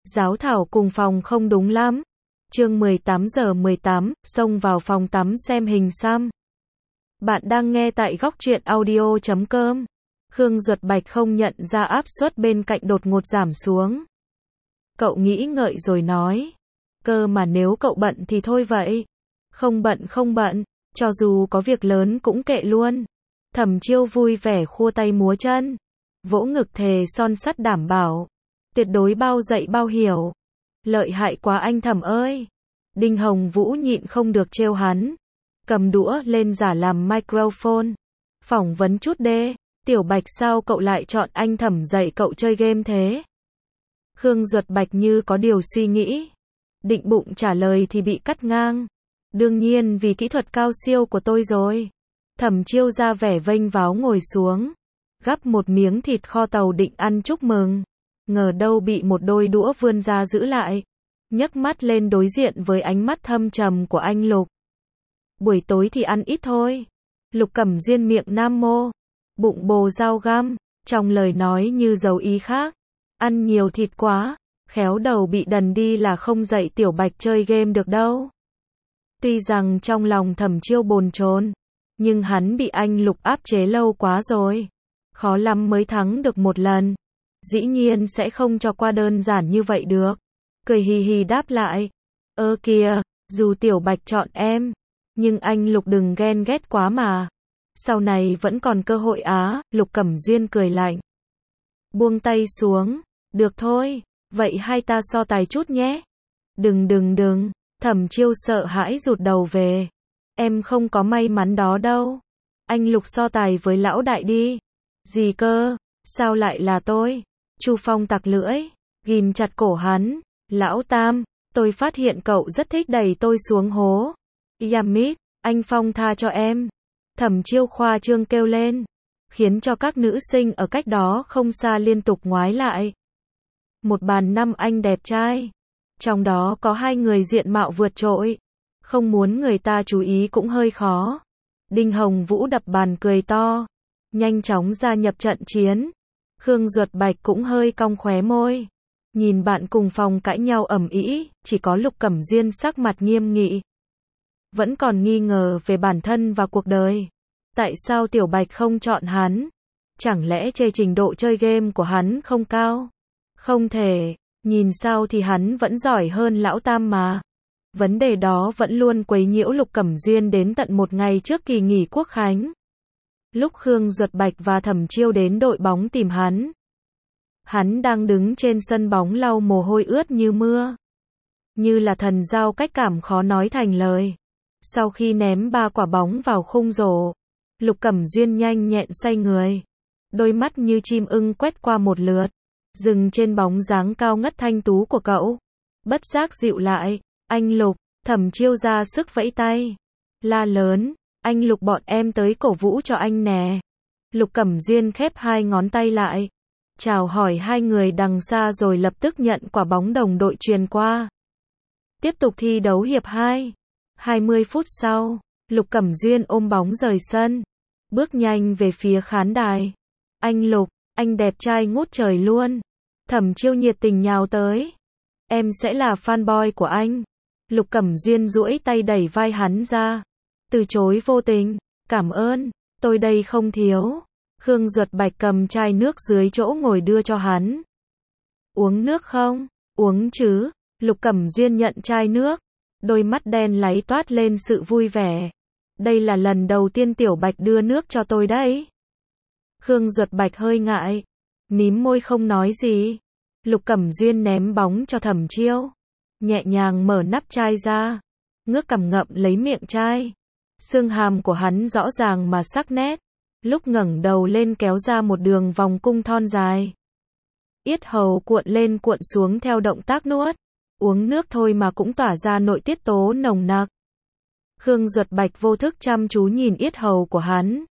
Giáo thảo cùng phòng không đúng lắm. Chương 18:18, xông vào phòng tắm xem hình xăm. Bạn đang nghe tại góc truyện audio.com. Khương Duật Bạch không nhận ra áp suất bên cạnh đột ngột giảm xuống. Cậu nghĩ ngợi rồi nói. Cơ mà nếu cậu bận thì thôi vậy. Không bận, cho dù có việc lớn cũng kệ luôn. Thẩm Chiêu vui vẻ khua tay múa chân. Vỗ ngực thề son sắt đảm bảo. Tuyệt đối bao dạy bao hiểu. Lợi hại quá anh Thẩm ơi. Đinh Hồng Vũ nhịn không được trêu hắn. Cầm đũa lên giả làm microphone. Phỏng vấn chút đê. Tiểu Bạch sao cậu lại chọn anh Thẩm dạy cậu chơi game thế? Khương Duật Bạch như có điều suy nghĩ. Định bụng trả lời thì bị cắt ngang. Đương nhiên vì kỹ thuật cao siêu của tôi rồi. Thẩm Chiêu ra vẻ vênh váo ngồi xuống. Gắp một miếng thịt kho tàu định ăn chúc mừng. Ngờ đâu bị một đôi đũa vươn ra giữ lại. Nhấc mắt lên đối diện với ánh mắt thâm trầm của anh Lục. Buổi tối thì ăn ít thôi. Lục Cẩm Duyên miệng nam mô. Bụng bồ dao găm. Trong lời nói như dấu ý khác. Ăn nhiều thịt quá. Khéo đầu bị đần đi là không dạy Tiểu Bạch chơi game được đâu. Tuy rằng trong lòng Thẩm Chiêu bồn chồn. Nhưng hắn bị anh Lục áp chế lâu quá rồi. Khó lắm mới thắng được một lần. Dĩ nhiên sẽ không cho qua đơn giản như vậy được. Cười hì hì đáp lại. Ơ kìa, dù Tiểu Bạch chọn em. Nhưng anh Lục đừng ghen ghét quá mà. Sau này vẫn còn cơ hội á. Lục Cẩm Duyên cười lạnh. Buông tay xuống. Được thôi, vậy hai ta so tài chút nhé. Đừng. Thẩm Chiêu sợ hãi rụt đầu về. Em không có may mắn đó đâu. Anh Lục so tài với lão đại đi. Gì cơ, sao lại là tôi? Chu Phong tặc lưỡi, ghim chặt cổ hắn. Lão Tam, tôi phát hiện cậu rất thích đẩy tôi xuống hố. Yamit, anh Phong tha cho em. Thẩm Chiêu khoa trương kêu lên, khiến cho các nữ sinh ở cách đó không xa liên tục ngoái lại. Một bàn 5 anh đẹp trai. Trong đó có 2 người diện mạo vượt trội. Không muốn người ta chú ý cũng hơi khó. Đinh Hồng Vũ đập bàn cười to. Nhanh chóng gia nhập trận chiến. Khương Duật Bạch cũng hơi cong khóe môi. Nhìn bạn cùng phòng cãi nhau ầm ĩ, chỉ có Lục Cẩm Duyên sắc mặt nghiêm nghị. Vẫn còn nghi ngờ về bản thân và cuộc đời. Tại sao Tiểu Bạch không chọn hắn? Chẳng lẽ chê trình độ chơi game của hắn không cao? Không thể, nhìn sao thì hắn vẫn giỏi hơn lão Tam mà. Vấn đề đó vẫn luôn quấy nhiễu Lục Cẩm Duyên đến tận một ngày trước kỳ nghỉ Quốc khánh. Lúc Khương Duật Bạch và Thẩm Chiêu đến đội bóng tìm hắn. Hắn đang đứng trên sân bóng lau mồ hôi ướt như mưa. Như là thần giao cách cảm khó nói thành lời. Sau khi ném 3 quả bóng vào khung rổ, Lục Cẩm Duyên nhanh nhẹn xoay người. Đôi mắt như chim ưng quét qua một lượt. Dừng trên bóng dáng cao ngất thanh tú của cậu. Bất giác dịu lại. Anh Lục, Thẩm Chiêu ra sức vẫy tay. La lớn, anh Lục bọn em tới cổ vũ cho anh nè. Lục Cẩm Duyên khép 2 ngón tay lại. Chào hỏi 2 người đằng xa rồi lập tức nhận quả bóng đồng đội truyền qua. Tiếp tục thi đấu hiệp 2. 20 phút sau, Lục Cẩm Duyên ôm bóng rời sân. Bước nhanh về phía khán đài. Anh Lục, anh đẹp trai ngút trời luôn. Thẩm Chiêu nhiệt tình nhào tới. Em sẽ là fanboy của anh. Lục Cẩm Duyên duỗi tay đẩy vai hắn ra. Từ chối vô tình. Cảm ơn, tôi đây không thiếu. Khương Duật Bạch cầm chai nước dưới chỗ ngồi đưa cho hắn. Uống nước không? Uống chứ. Lục Cẩm Duyên nhận chai nước. Đôi mắt đen láy toát lên sự vui vẻ. Đây là lần đầu tiên Tiểu Bạch đưa nước cho tôi đấy. Khương Duật Bạch hơi ngại. Mím môi không nói gì. Lục Cẩm Duyên ném bóng cho Thẩm Chiêu. Nhẹ nhàng mở nắp chai ra. Ngước cằm ngậm lấy miệng chai. Xương hàm của hắn rõ ràng mà sắc nét. Lúc ngẩng đầu lên kéo ra một đường vòng cung thon dài. Yết hầu cuộn lên cuộn xuống theo động tác nuốt. Uống nước thôi mà cũng tỏa ra nội tiết tố nồng nặc. Khương Duật Bạch vô thức chăm chú nhìn yết hầu của hắn.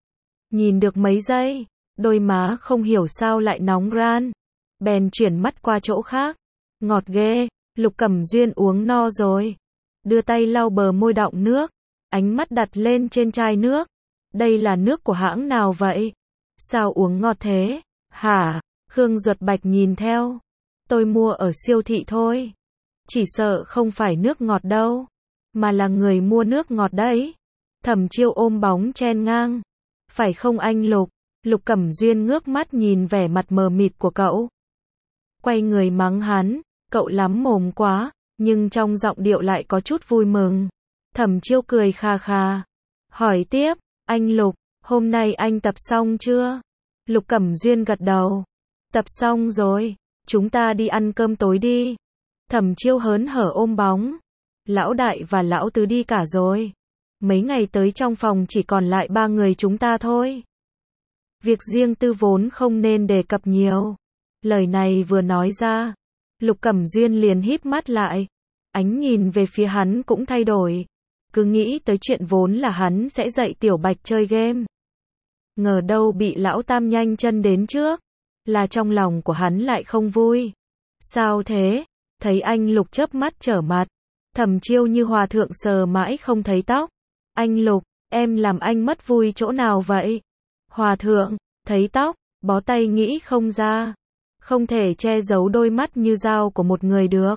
Nhìn được mấy giây, đôi má không hiểu sao lại nóng ran. Bèn chuyển mắt qua chỗ khác. Ngọt ghê, Lục Cẩm Duyên uống no rồi. Đưa tay lau bờ môi đọng nước. Ánh mắt đặt lên trên chai nước. Đây là nước của hãng nào vậy? Sao uống ngọt thế? Hả? Khương Duật Bạch nhìn theo. Tôi mua ở siêu thị thôi. Chỉ sợ không phải nước ngọt đâu, mà là người mua nước ngọt đấy. Thẩm Chiêu ôm bóng chen ngang. Phải không anh Lục? Lục Cẩm Duyên ngước mắt nhìn vẻ mặt mờ mịt của cậu. Quay người mắng hắn, cậu lắm mồm quá, nhưng trong giọng điệu lại có chút vui mừng. Thẩm Chiêu cười kha kha. Hỏi tiếp, anh Lục, hôm nay anh tập xong chưa? Lục Cẩm Duyên gật đầu. Tập xong rồi, chúng ta đi ăn cơm tối đi. Thẩm Chiêu hớn hở ôm bóng. Lão đại và lão tứ đi cả rồi. Mấy ngày tới trong phòng chỉ còn lại 3 người chúng ta thôi. Việc riêng tư vốn không nên đề cập nhiều. Lời này vừa nói ra, Lục Cẩm Duyên liền híp mắt lại. Ánh nhìn về phía hắn cũng thay đổi. Cứ nghĩ tới chuyện vốn là hắn sẽ dạy Tiểu Bạch chơi game. Ngờ đâu bị lão tam nhanh chân đến trước. Là trong lòng của hắn lại không vui. Sao thế? Thấy anh Lục chớp mắt trở mặt. Thẩm Chiêu như hòa thượng sờ mãi không thấy tóc. Anh Lục, em làm anh mất vui chỗ nào vậy? Hòa thượng, thấy tóc, bó tay nghĩ không ra. Không thể che giấu đôi mắt như dao của một người được.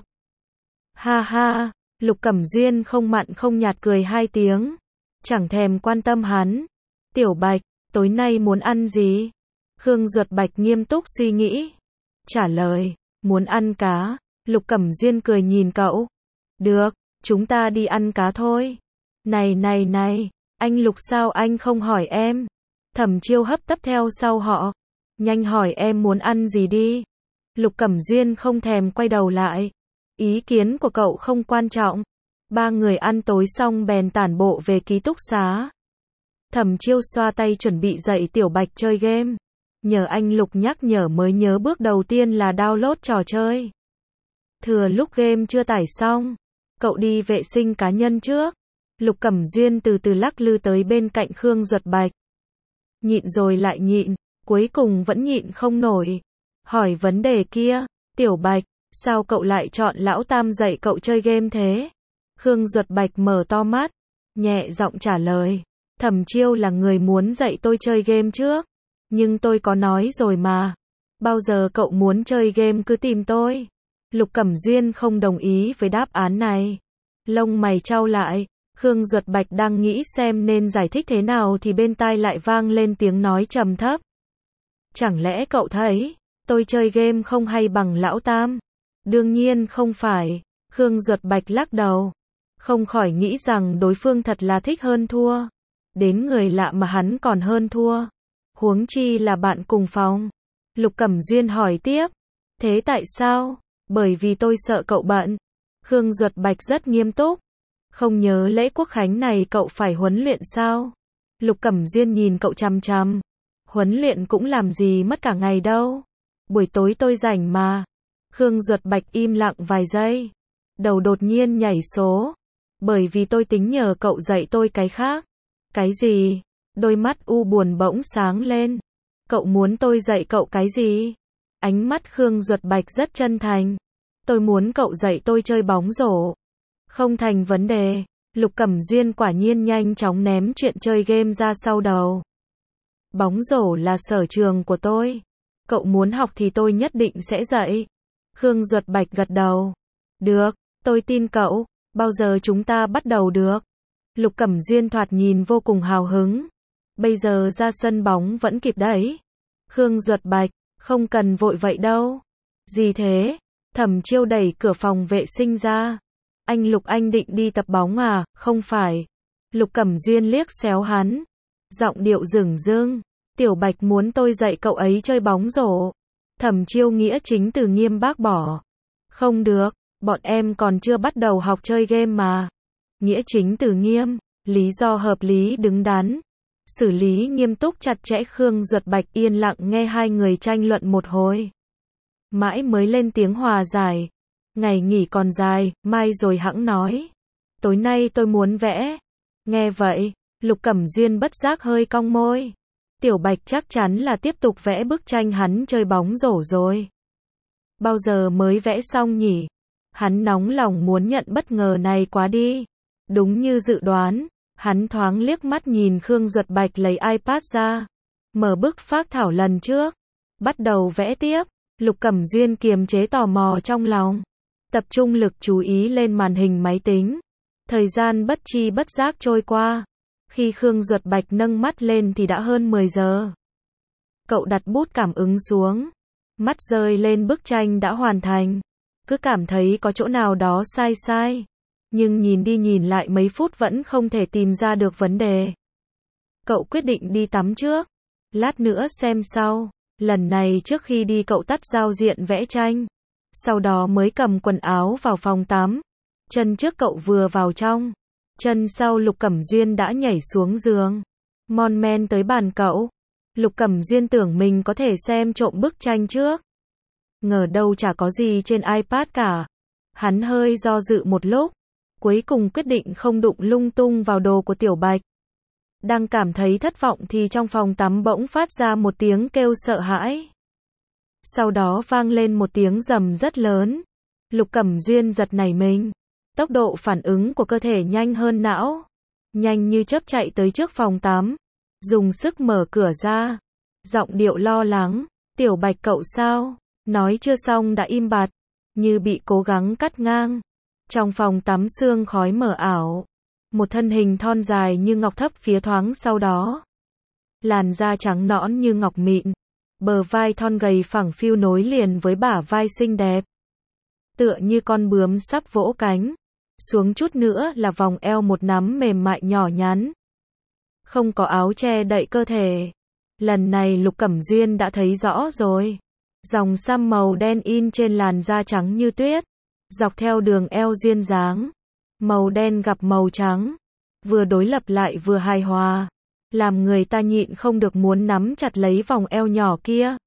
Ha ha, Lục Cẩm Duyên không mặn không nhạt cười 2 tiếng. Chẳng thèm quan tâm hắn. Tiểu Bạch, tối nay muốn ăn gì? Khương Duật Bạch nghiêm túc suy nghĩ. Trả lời, muốn ăn cá. Lục Cẩm Duyên cười nhìn cậu. Được, chúng ta đi ăn cá thôi. Này, anh Lục sao anh không hỏi em? Thẩm Chiêu hấp tấp theo sau họ. Nhanh hỏi em muốn ăn gì đi. Lục Cẩm Duyên không thèm quay đầu lại. Ý kiến của cậu không quan trọng. 3 người ăn tối xong bèn tản bộ về ký túc xá. Thẩm Chiêu xoa tay chuẩn bị dạy Tiểu Bạch chơi game. Nhờ anh Lục nhắc nhở mới nhớ bước đầu tiên là download trò chơi. Thừa lúc game chưa tải xong, cậu đi vệ sinh cá nhân trước. Lục Cẩm Duyên từ từ lắc lư tới bên cạnh Khương Duật Bạch. Nhịn rồi lại nhịn, cuối cùng vẫn nhịn không nổi. Hỏi vấn đề kia, Tiểu Bạch, sao cậu lại chọn lão tam dạy cậu chơi game thế? Khương Duật Bạch mở to mắt, nhẹ giọng trả lời. Thẩm Chiêu là người muốn dạy tôi chơi game trước. Nhưng tôi có nói rồi mà. Bao giờ cậu muốn chơi game cứ tìm tôi. Lục Cẩm Duyên không đồng ý với đáp án này. Lông mày chau lại. Khương Duật Bạch đang nghĩ xem nên giải thích thế nào thì bên tai lại vang lên tiếng nói trầm thấp. Chẳng lẽ cậu thấy tôi chơi game không hay bằng lão tam? Đương nhiên không phải. Khương Duật Bạch lắc đầu. Không khỏi nghĩ rằng đối phương thật là thích hơn thua. Đến người lạ mà hắn còn hơn thua. Huống chi là bạn cùng phòng. Lục Cẩm Duyên hỏi tiếp. Thế tại sao? Bởi vì tôi sợ cậu bận. Khương Duật Bạch rất nghiêm túc. Không nhớ lễ quốc khánh này cậu phải huấn luyện sao? Lục Cẩm Duyên nhìn cậu chằm chằm. Huấn luyện cũng làm gì mất cả ngày đâu. Buổi tối tôi rảnh mà. Khương Duật Bạch im lặng vài giây. Đầu đột nhiên nhảy số. Bởi vì tôi tính nhờ cậu dạy tôi cái khác. Cái gì? Đôi mắt u buồn bỗng sáng lên. Cậu muốn tôi dạy cậu cái gì? Ánh mắt Khương Duật Bạch rất chân thành. Tôi muốn cậu dạy tôi chơi bóng rổ. Không thành vấn đề. Lục Cẩm Duyên quả nhiên nhanh chóng ném chuyện chơi game ra sau đầu. Bóng rổ là sở trường của tôi. Cậu muốn học thì tôi nhất định sẽ dạy. Khương Duật Bạch gật đầu. Được, tôi tin cậu. Bao giờ chúng ta bắt đầu được? Lục Cẩm Duyên thoạt nhìn vô cùng hào hứng. Bây giờ ra sân bóng vẫn kịp đấy. Khương Duật Bạch, không cần vội vậy đâu. Gì thế? Thẩm Chiêu đẩy cửa phòng vệ sinh ra. Anh Lục anh định đi tập bóng à? Không phải. Lục Cẩm Duyên liếc xéo hắn. Giọng điệu dửng dưng. Tiểu Bạch muốn tôi dạy cậu ấy chơi bóng rổ. Thẩm Chiêu nghĩa chính từ nghiêm bác bỏ. Không được, bọn em còn chưa bắt đầu học chơi game mà. Nghĩa chính từ nghiêm, lý do hợp lý đứng đắn. Xử lý nghiêm túc chặt chẽ. Khương Duật Bạch yên lặng nghe hai người tranh luận một hồi. Mãi mới lên tiếng hòa giải. Ngày nghỉ còn dài, mai rồi hẵng nói. Tối nay tôi muốn vẽ. Nghe vậy, Lục Cẩm Duyên bất giác hơi cong môi. Tiểu Bạch chắc chắn là tiếp tục vẽ bức tranh hắn chơi bóng rổ rồi. Bao giờ mới vẽ xong nhỉ? Hắn nóng lòng muốn nhận bất ngờ này quá đi. Đúng như dự đoán, hắn thoáng liếc mắt nhìn Khương Duật Bạch lấy iPad ra. Mở bức phác thảo lần trước. Bắt đầu vẽ tiếp. Lục Cẩm Duyên kiềm chế tò mò trong lòng, tập trung lực chú ý lên màn hình máy tính. Thời gian bất chi bất giác trôi qua. Khi Khương Duật Bạch nâng mắt lên thì đã hơn 10 giờ. Cậu đặt bút cảm ứng xuống. Mắt rơi lên bức tranh đã hoàn thành. Cứ cảm thấy có chỗ nào đó sai sai. Nhưng nhìn đi nhìn lại mấy phút vẫn không thể tìm ra được vấn đề. Cậu quyết định đi tắm trước. Lát nữa xem sau. Lần này trước khi đi cậu tắt giao diện vẽ tranh. Sau đó mới cầm quần áo vào phòng tắm. Chân trước cậu vừa vào trong. Chân sau Lục Cẩm Duyên đã nhảy xuống giường. Mon men tới bàn cậu. Lục Cẩm Duyên tưởng mình có thể xem trộm bức tranh trước. Ngờ đâu chả có gì trên iPad cả. Hắn hơi do dự một lúc. Cuối cùng quyết định không đụng lung tung vào đồ của Tiểu Bạch. Đang cảm thấy thất vọng thì trong phòng tắm bỗng phát ra một tiếng kêu sợ hãi. Sau đó vang lên một tiếng rầm rất lớn. Lục Cẩm Duyên giật nảy mình. Tốc độ phản ứng của cơ thể nhanh hơn não. Nhanh như chớp chạy tới trước phòng tắm. Dùng sức mở cửa ra. Giọng điệu lo lắng. Tiểu Bạch cậu sao? Nói chưa xong đã im bặt. Như bị cố gắng cắt ngang. Trong phòng tắm sương khói mờ ảo. Một thân hình thon dài như ngọc thấp phía thoáng sau đó. Làn da trắng nõn như ngọc mịn. Bờ vai thon gầy phẳng phiu nối liền với bả vai xinh đẹp. Tựa như con bướm sắp vỗ cánh. Xuống chút nữa là vòng eo một nắm mềm mại nhỏ nhắn. Không có áo che đậy cơ thể. Lần này Lục Cẩm Duyên đã thấy rõ rồi. Dòng xăm màu đen in trên làn da trắng như tuyết. Dọc theo đường eo duyên dáng. Màu đen gặp màu trắng. Vừa đối lập lại vừa hài hòa. Làm người ta nhịn không được muốn nắm chặt lấy vòng eo nhỏ kia.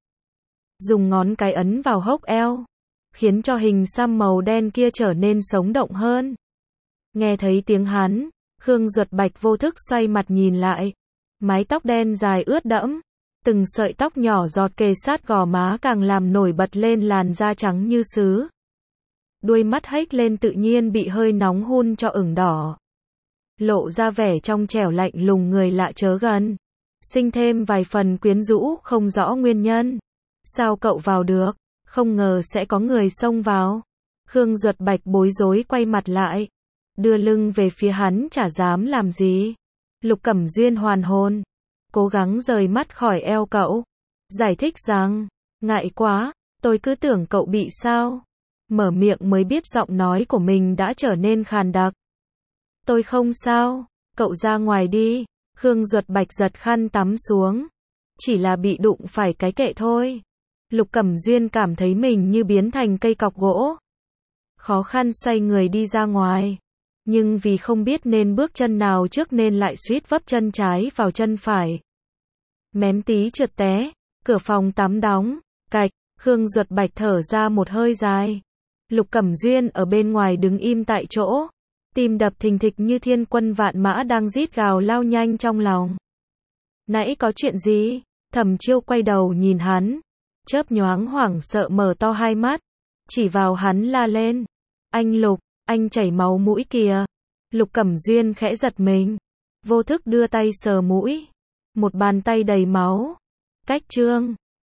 Dùng ngón cái ấn vào hốc eo. Khiến cho hình xăm màu đen kia trở nên sống động hơn. Nghe thấy tiếng hắn, Khương Duật Bạch vô thức xoay mặt nhìn lại. Mái tóc đen dài ướt đẫm. Từng sợi tóc nhỏ giọt kề sát gò má càng làm nổi bật lên làn da trắng như sứ. Đuôi mắt hếch lên tự nhiên bị hơi nóng hun cho ửng đỏ. Lộ ra vẻ trong trẻo lạnh lùng người lạ chớ gần. Sinh thêm vài phần quyến rũ không rõ nguyên nhân. Sao cậu vào được? Không ngờ sẽ có người xông vào. Khương Duật Bạch bối rối quay mặt lại. Đưa lưng về phía hắn chả dám làm gì. Lục Cẩm Duyên hoàn hồn. Cố gắng rời mắt khỏi eo cậu. Giải thích rằng, ngại quá, tôi cứ tưởng cậu bị sao. Mở miệng mới biết giọng nói của mình đã trở nên khàn đặc. Tôi không sao, cậu ra ngoài đi. Khương Duật Bạch giật khăn tắm xuống. Chỉ là bị đụng phải cái kệ thôi. Lục Cẩm Duyên cảm thấy mình như biến thành cây cọc gỗ. Khó khăn xoay người đi ra ngoài. Nhưng vì không biết nên bước chân nào trước nên lại suýt vấp chân trái vào chân phải. Mém tí trượt té. Cửa phòng tắm đóng. Cạch. Khương Duật Bạch thở ra một hơi dài. Lục Cẩm Duyên ở bên ngoài đứng im tại chỗ. Tim đập thình thịch như thiên quân vạn mã đang rít gào lao nhanh trong lòng. Nãy có chuyện gì? Thẩm Chiêu quay đầu nhìn hắn. Chớp nhoáng hoảng sợ mở to hai mắt. Chỉ vào hắn la lên. Anh Lục, anh chảy máu mũi kìa. Lục Cẩm Duyên khẽ giật mình. Vô thức đưa tay sờ mũi. Một bàn tay đầy máu. Cách trương.